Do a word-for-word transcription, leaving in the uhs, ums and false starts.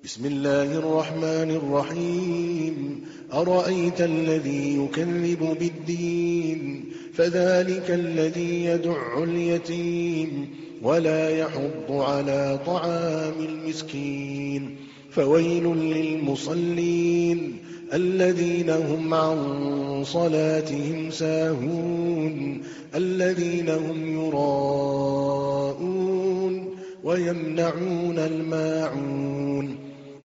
بسم الله الرحمن الرحيم أرأيت الذي يكذب بالدين فذلك الذي يدع اليتيم ولا يحض على طعام المسكين فويل للمصلين الذين هم عن صلاتهم ساهون الذين هم يراءون ويمنعون الماعون